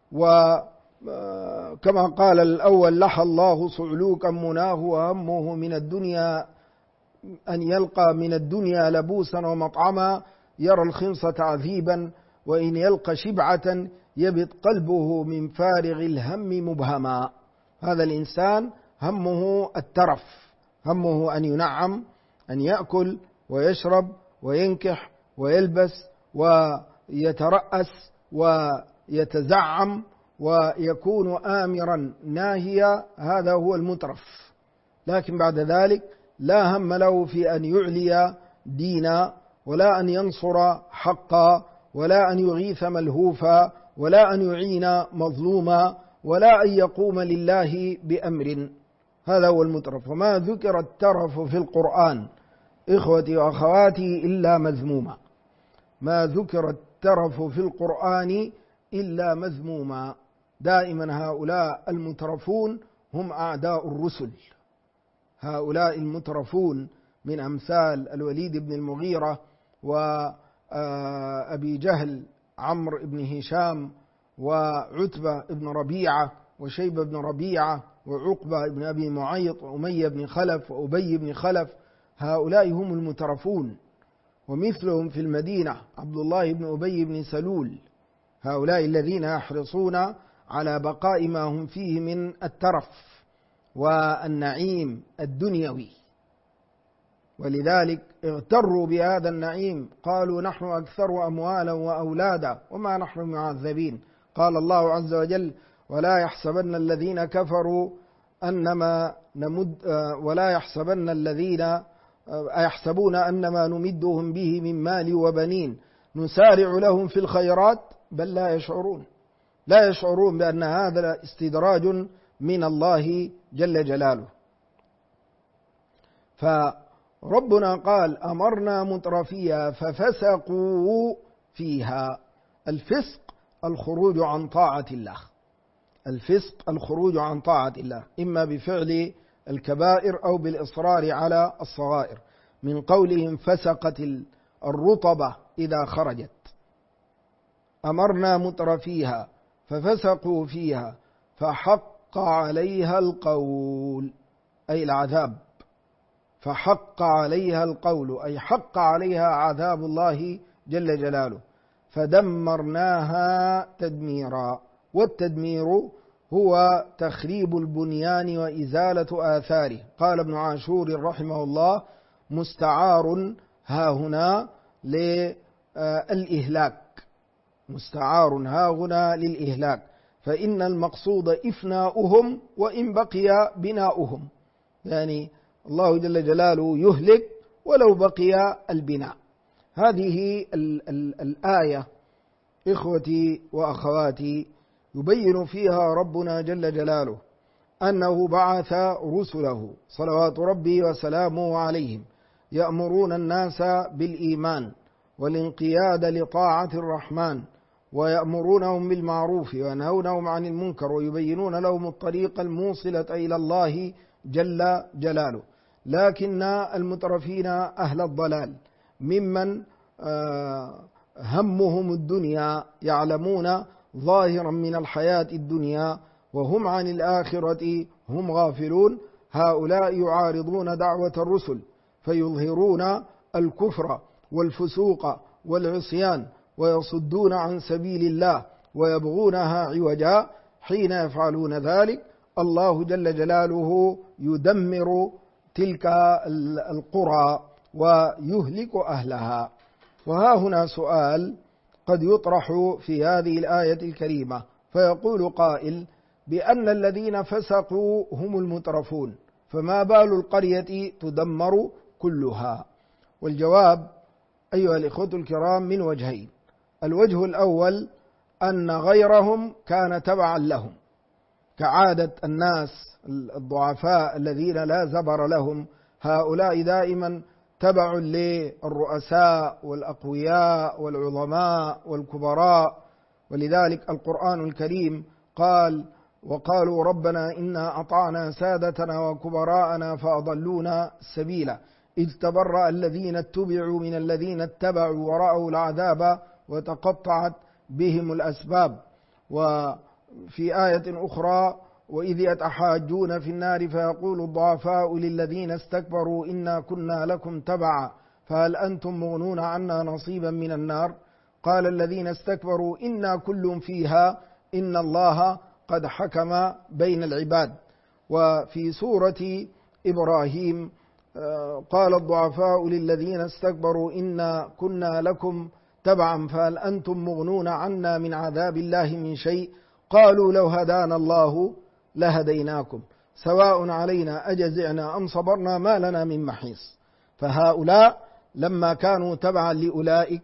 وكما قال الأول لحى الله صعلوكا مناه وهمه من الدنيا أن يلقى من الدنيا لبوسا ومطعما، يرى الخمس تعذيبا، وإن يلقى شبعة يبت قلبه من فارغ الهم مبهما. هذا الإنسان همه الترف، همه أن ينعم، أن يأكل ويشرب وينكح ويلبس ويترأس ويتزعم ويكون آمرا ناهيا. هذا هو المترف. لكن بعد ذلك لا هم له في أن يعلي دينا، ولا أن ينصر حقا، ولا أن يغيث ملهوفا، ولا أن يعين مظلوما، ولا أن يقوم لله بأمر. هذا هو المترف. وما ذكر الترف في القرآن إخوتي وأخواتي إلا مذموما، ما ذكر الترف في القرآن إلا مذموما. دائما هؤلاء المترفون هم أعداء الرسل. هؤلاء المترفون من أمثال الوليد بن المغيرة وأبي جهل عمرو بن هشام وعتبة بن ربيعة وشيبة بن ربيعة وعقبة بن أبي معيط وأمية بن خلف وأبي بن خلف، هؤلاء هم المترفون. ومثلهم في المدينة عبد الله بن أبي بن سلول. هؤلاء الذين يحرصون على بقاء ما هم فيه من الترف والنعيم الدنيوي، ولذلك اغتروا بهذا النعيم، قالوا نحن أكثر أموالا وأولادا وما نحن معذبين. قال الله عز وجل ولا يحسبن الذين كفروا أنما ولا يحسبن الذين أيحسبون أنما نمدهم به من مال وبنين نسارع لهم في الخيرات بل لا يشعرون. لا يشعرون بأن هذا استدراج من الله جل جلاله. فربنا قال أمرنا مترفيها ففسقوا فيها. الفسق الخروج عن طاعة الله، الفسق الخروج عن طاعة الله، إما بفعل الكبائر أو بالإصرار على الصغائر. من قولهم فسقت الرطبة إذا خرجت. أمرنا مترفيها ففسقوا فيها فحق عليها القول أي العذاب. فحق عليها القول أي حق عليها عذاب الله جل جلاله. فدمرناها تدميرا. والتدمير هو تخريب البنيان وإزالة آثاره. قال ابن عاشور رحمه الله مستعار ها هنا للإهلاك، مستعار ها هنا للإهلاك، فإن المقصود إفناؤهم وإن بقي بناؤهم. يعني الله جل جلاله يهلك ولو بقي البناء. هذه الآية إخوتي وأخواتي يبين فيها ربنا جل جلاله أنه بعث رسله صلوات ربي وسلامه عليهم يأمرون الناس بالإيمان والانقياد لطاعة الرحمن، ويأمرونهم بالمعروف وينهونهم عن المنكر، ويبينون لهم الطريق الموصلة إلى الله جل جلاله. لكن المترفين أهل الضلال ممن همهم الدنيا يعلمون ظاهرا من الحياة الدنيا وهم عن الآخرة هم غافلون، هؤلاء يعارضون دعوة الرسل فيظهرون الكفر والفسوق والعصيان ويصدون عن سبيل الله ويبغونها عوجا. حين يفعلون ذلك الله جل جلاله يدمر تلك القرى ويهلك أهلها. وها هنا سؤال قد يطرح في هذه الآية الكريمة، فيقول قائل بأن الذين فسقوا هم المترفون، فما بال القرية تدمر كلها؟ والجواب أيها الإخوة الكرام من وجهين. الوجه الأول أن غيرهم كان تبعا لهم، كعادة الناس الضعفاء الذين لا زبر لهم، هؤلاء دائما تبع للرؤساء والأقوياء والعظماء والكبراء. ولذلك القرآن الكريم قال: وقالوا ربنا إنا أطعنا سادتنا وكبراءنا فأضلونا السبيل إذ تبرأ الذين اتبعوا من الذين اتبعوا ورأوا العذاب وتقطعت بهم الأسباب. وفي آية أخرى: وإذ يتحاجون في النار فيقول الضعفاء للذين استكبروا إنا كنا لكم تبعا فهل أنتم مغنون عنا نصيبا من النار قال الذين استكبروا إنا كل فيها إن الله قد حكم بين العباد. وفي سورة إبراهيم قال الضعفاء للذين استكبروا إنا كنا لكم تبعا فهل أنتم مغنون عنا من عذاب الله من شيء قالوا لو هدانا الله لهديناكم سواء علينا أجزعنا أم صبرنا ما لنا من محيص. فهؤلاء لما كانوا تبعا لأولئك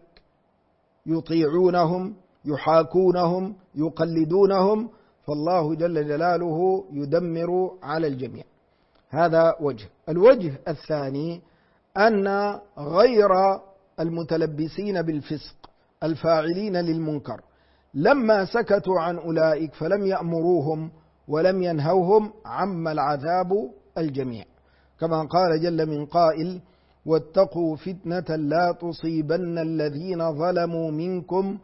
يطيعونهم يحاكونهم يقلدونهم، فالله جل جلاله يدمر على الجميع. هذا وجه. الوجه الثاني أن غير المتلبسين بالفسق الفاعلين للمنكر لما سكتوا عن أولئك فلم يأمروهم ولم ينهوهم عم العذاب الجميع، كما قال جل من قائل: واتقوا فتنة لا تصيبن الذين ظلموا منكم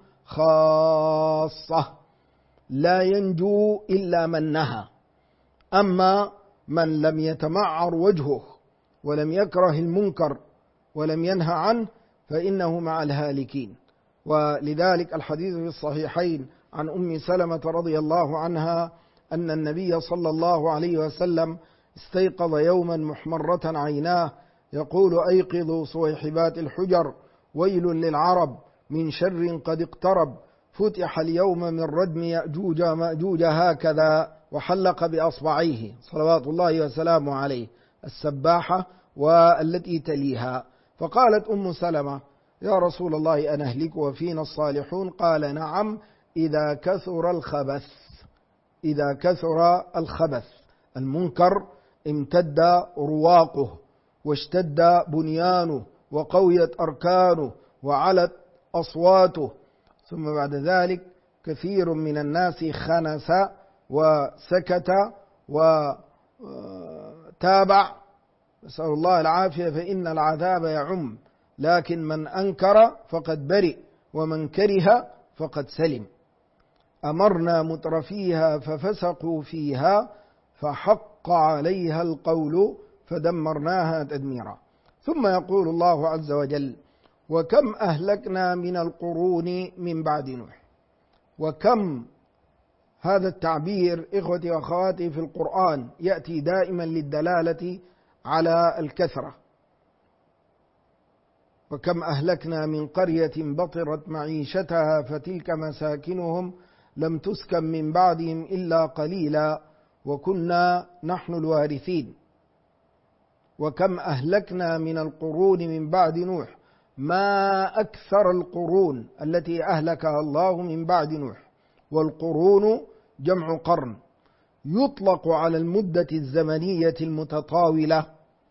خاصة لا ينجو إلا من نهى. أما من لم يتمعر وجهه ولم يكره المنكر ولم ينهى عنه فإنه مع الهالكين. ولذلك الحديث في الصحيحين عن أم سلمة رضي الله عنها أن النبي صلى الله عليه وسلم استيقظ يوما محمرة عيناه يقول: أيقظوا صويحبات الحجر ويل للعرب من شر قد اقترب فتح اليوم من ردم يأجوج مأجوج هكذا، وحلق بأصبعيه صلوات الله وسلامه عليه السباحة والتي تليها. فقالت أم سلمة: يا رسول الله أنهلك وفينا الصالحون؟ قال: نعم إذا كثر الخبث. إذا كثر الخبث المنكر امتد رواقه واشتد بنيانه وقويت أركانه وعلت أصواته، ثم بعد ذلك كثير من الناس خنس وسكت وتابع، نسأل الله العافية، فإن العذاب يعم، لكن من أنكر فقد برئ ومن كره فقد سلم. أمرنا مترفيها ففسقوا فيها فحق عليها القول فدمرناها تدميرا. ثم يقول الله عز وجل: وكم أهلكنا من القرون من بعد نوح. وكم هذا التعبير إخوتي وأخواتي في القرآن يأتي دائما للدلالة على الكثرة. وكم أهلكنا من قرية بطرت معيشتها فتلك مساكنهم لم تسكن من بعدهم إلا قليلا وكنا نحن الوارثين. وكم أهلكنا من القرون من بعد نوح، ما أكثر القرون التي أهلكها الله من بعد نوح. والقرون جمع قرن، يطلق على المدة الزمنية المتطاولة،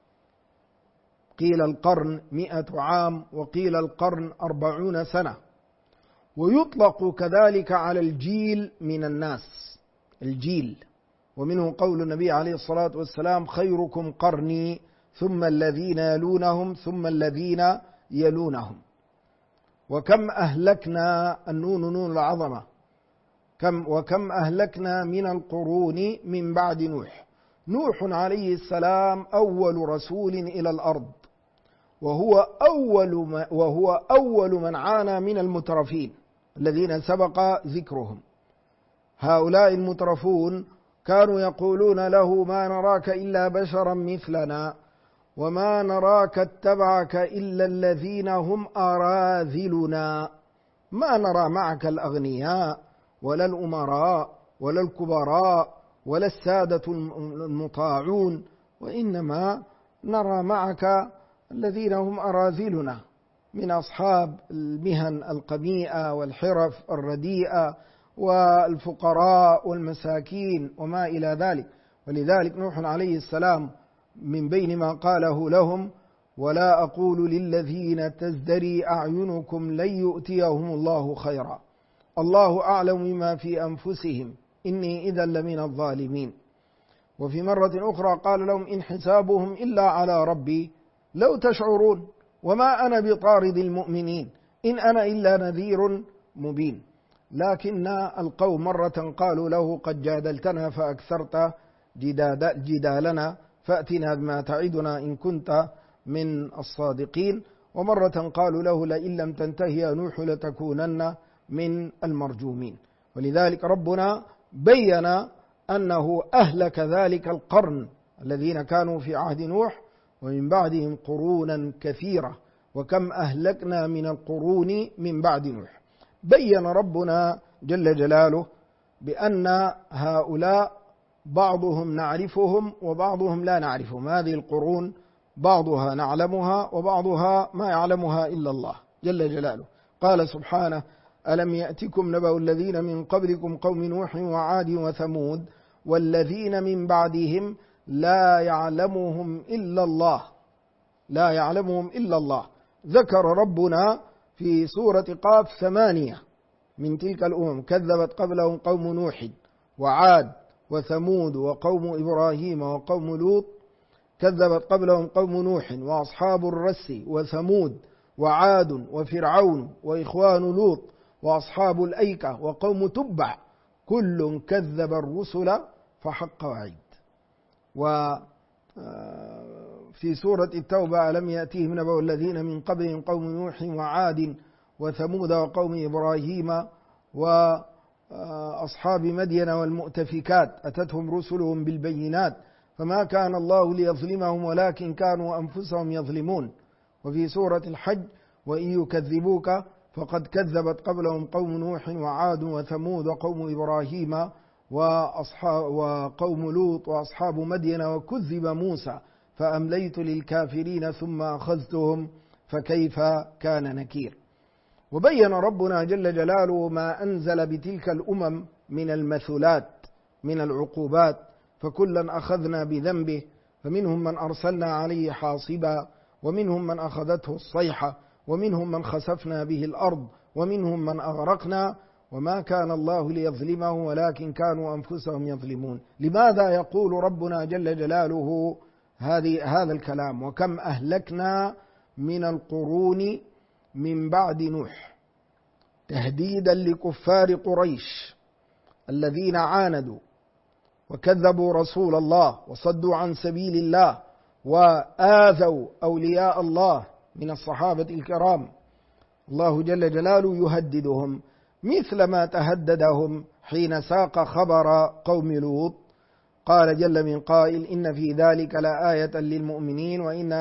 قيل القرن 100 عام وقيل القرن 40 سنة. ويطلق كذلك على الجيل من الناس، الجيل، ومنه قول النبي عليه الصلاة والسلام: خيركم قرني ثم الذين يلونهم ثم الذين يلونهم. وكم أهلكنا، النون نون العظمة، وكم أهلكنا من القرون من بعد نوح. نوح عليه السلام أول رسول إلى الأرض، وهو أول من عانى من المترفين الذين سبق ذكرهم. هؤلاء المترفون كانوا يقولون له: ما نراك إلا بشرا مثلنا، وما نراك اتبعك إلا الذين هم أراذلنا، ما نرى معك الأغنياء ولا الأمراء ولا الكبراء ولا السادة المطاعون، وإنما نرى معك الذين هم أراذلنا من أصحاب المهن القميئة والحرف الرديئة والفقراء والمساكين وما إلى ذلك. ولذلك نوح عليه السلام من بين ما قاله لهم: ولا أقول للذين تزدري أعينكم لن يؤتيهم الله خيرا، الله أعلم بما في أنفسهم إني إذا لمن الظالمين. وفي مرة أخرى قال لهم: إن حسابهم إلا على ربي لو تشعرون وما أنا بطارد المؤمنين إن أنا إلا نذير مبين. لكن القوم مرة قالوا له: قد جادلتنا فأكثرت جدالنا فأتنا بما تعدنا إن كنت من الصادقين. ومرة قالوا له: لئن لم تنتهي يا نوح لتكونن من المرجومين. ولذلك ربنا بين أنه أهلك ذلك القرن الذين كانوا في عهد نوح ومن بعدهم قرونا كثيرة، وكم أهلكنا من القرون من بعد نوح. بين ربنا جل جلاله بأن هؤلاء بعضهم نعرفهم وبعضهم لا نعرفهم. هذه القرون بعضها نعلمها وبعضها ما يعلمها إلا الله جل جلاله. قال سبحانه: ألم يأتكم نبأ الذين من قبلكم قوم نوح وعاد وثمود والذين من بعدهم لا يعلمهم إلا الله، لا يعلمهم إلا الله. ذكر ربنا في سورة قاف 8 من تلك الأمم: كذبت قبلهم قوم نوح وعاد وثمود وقوم إبراهيم وقوم لوط. كذبت قبلهم قوم نوح وأصحاب الرس وثمود وعاد وفرعون وإخوان لوط وأصحاب الأيكة وقوم تبع كل كذب الرسل فحق وعيد. وفي سورة التوبة: ألم يأتيهم نبأ الذين من قبلهم قوم نوح وعاد وثمود وقوم إبراهيم وأصحاب مدين والمؤتفكات أتتهم رسلهم بالبينات فما كان الله ليظلمهم ولكن كانوا أنفسهم يظلمون. وفي سورة الحج: وإن يكذبوك فقد كذبت قبلهم قوم نوح وعاد وثمود وقوم إبراهيم وقوم لوط وأصحاب مدين وكذب موسى فأمليت للكافرين ثم أخذتهم فكيف كان نكير. وبين ربنا جل جلاله ما أنزل بتلك الأمم من المثلات من العقوبات، فكلا أخذنا بذنبه، فمنهم من أرسلنا عليه حاصبا ومنهم من أخذته الصيحة ومنهم من خسفنا به الأرض ومنهم من أغرقنا وما كان الله ليظلمهم ولكن كانوا أنفسهم يظلمون. لماذا يقول ربنا جل جلاله هذا الكلام؟ وكم أهلكنا من القرون من بعد نوح، تهديدا لكفار قريش الذين عاندوا وكذبوا رسول الله وصدوا عن سبيل الله وآذوا أولياء الله من الصحابة الكرام. الله جل جلاله يهددهم مثل ما تهددهم حين ساق خبر قوم لوط. قال جل من قائل: إن في ذلك لآية للمؤمنين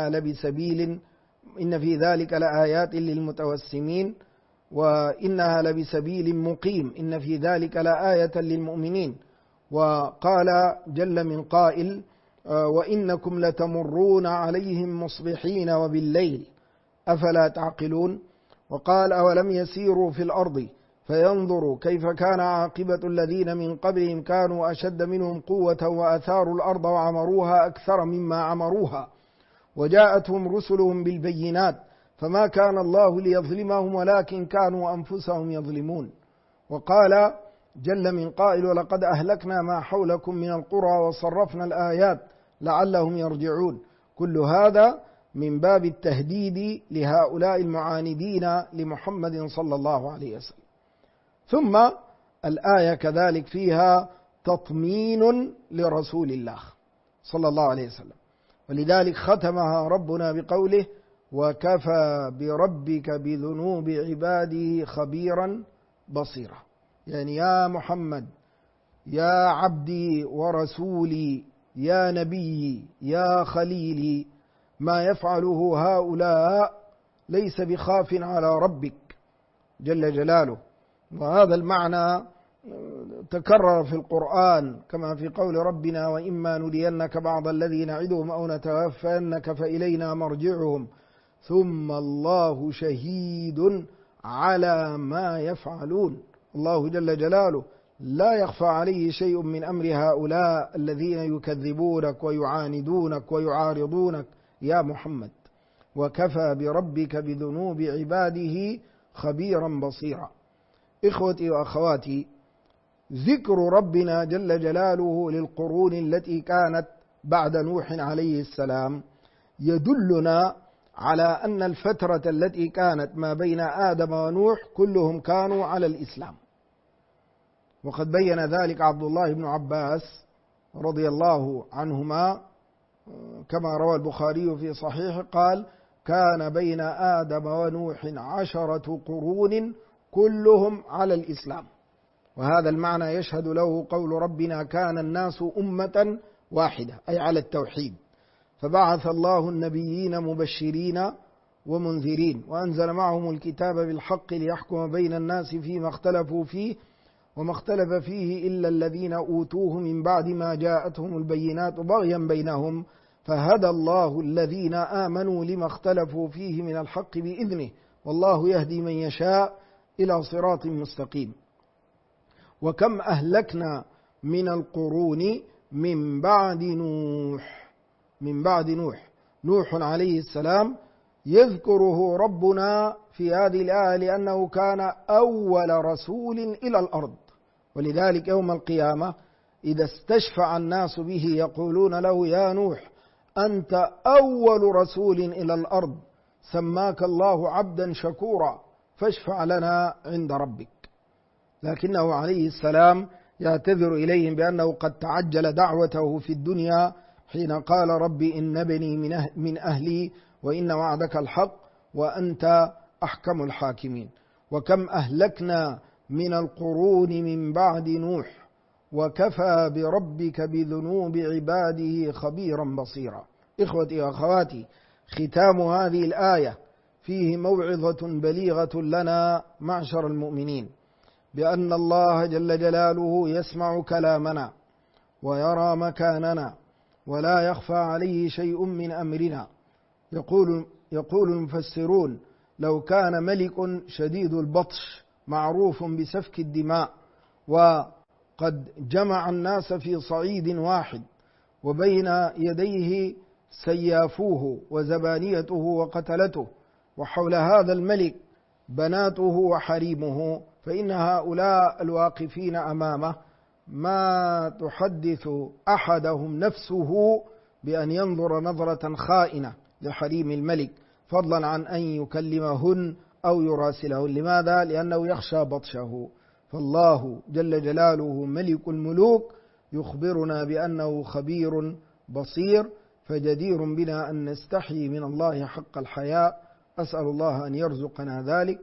إن في ذلك لآيات للمتوسمين وإنها لبسبيل مقيم إن في ذلك لآية للمؤمنين. وقال جل من قائل: وإنكم لتمرون عليهم مصبحين وبالليل أفلا تعقلون. وقال: أولم يسيروا في الأرض فينظروا كيف كان عاقبة الذين من قبلهم كانوا أشد منهم قوة وأثاروا الأرض وعمروها أكثر مما عمروها وجاءتهم رسلهم بالبينات فما كان الله ليظلمهم ولكن كانوا أنفسهم يظلمون. وقال جل من قائل: ولقد أهلكنا ما حولكم من القرى وصرفنا الآيات لعلهم يرجعون. كل هذا من باب التهديد لهؤلاء المعاندين لمحمد صلى الله عليه وسلم. ثم الآية كذلك فيها تطمين لرسول الله صلى الله عليه وسلم، ولذلك ختمها ربنا بقوله: وكفى بربك بذنوب عباده خبيرا بصيرا. يعني يا محمد، يا عبدي ورسولي، يا نبي، يا خليلي، ما يفعله هؤلاء ليس بخاف على ربك جل جلاله. وهذا المعنى تكرر في القرآن كما في قول ربنا: وإما نرينك بعض الذي نعدهم أو نتوفينك فإلينا مرجعهم ثم الله شهيد على ما يفعلون. الله جل جلاله لا يخفى عليه شيء من أمر هؤلاء الذين يكذبونك ويعاندونك ويعارضونك يا محمد. وكفى بربك بذنوب عباده خبيرا بصيرا. إخوتي وأخواتي، ذكر ربنا جل جلاله للقرون التي كانت بعد نوح عليه السلام يدلنا على أن الفترة التي كانت ما بين آدم ونوح كلهم كانوا على الإسلام. وقد بين ذلك عبد الله بن عباس رضي الله عنهما كما روى البخاري في صحيحه قال: كان بين آدم ونوح 10 قرون كلهم على الإسلام. وهذا المعنى يشهد له قول ربنا: كان الناس أمة واحدة، أي على التوحيد، فبعث الله النبيين مبشرين ومنذرين وأنزل معهم الكتاب بالحق ليحكم بين الناس فيما اختلفوا فيه وما اختلف فيه إلا الذين أوتوه من بعد ما جاءتهم البينات بغيا بينهم فهدى الله الذين آمنوا لما اختلفوا فيه من الحق بإذنه والله يهدي من يشاء إلى صراط مستقيم. وكم أهلكنا من القرون من بعد نوح. نوح عليه السلام يذكره ربنا في هذه الآية لأنه كان أول رسول إلى الأرض، ولذلك يوم القيامة إذا استشفع الناس به يقولون له: يا نوح أنت أول رسول إلى الأرض، سماك الله عبدا شكورا فاشفع لنا عند ربك. لكنه عليه السلام يعتذر إليهم بأنه قد تعجل دعوته في الدنيا حين قال: رب إن بني من أهلي وإن وعدك الحق وأنت أحكم الحاكمين. وكم أهلكنا من القرون من بعد نوح وكفى بربك بذنوب عباده خبيرا بصيرا. إخوتي وأخواتي، ختام هذه الآية فيه موعظة بليغة لنا معشر المؤمنين بأن الله جل جلاله يسمع كلامنا ويرى مكاننا ولا يخفى عليه شيء من أمرنا. يقول المفسرون: لو كان ملك شديد البطش معروف بسفك الدماء وقد جمع الناس في صعيد واحد وبين يديه سيافوه وزبانيته وقتلته وحول هذا الملك بناته وحريمه، فإن هؤلاء الواقفين أمامه ما تحدث أحدهم نفسه بأن ينظر نظرة خائنة لحريم الملك، فضلا عن أن يكلمهن أو يراسلهن. لماذا؟ لأنه يخشى بطشه. فالله جل جلاله ملك الملوك يخبرنا بأنه خبير بصير، فجدير بنا أن نستحي من الله حق الحياء. أسأل الله أن يرزقنا ذلك.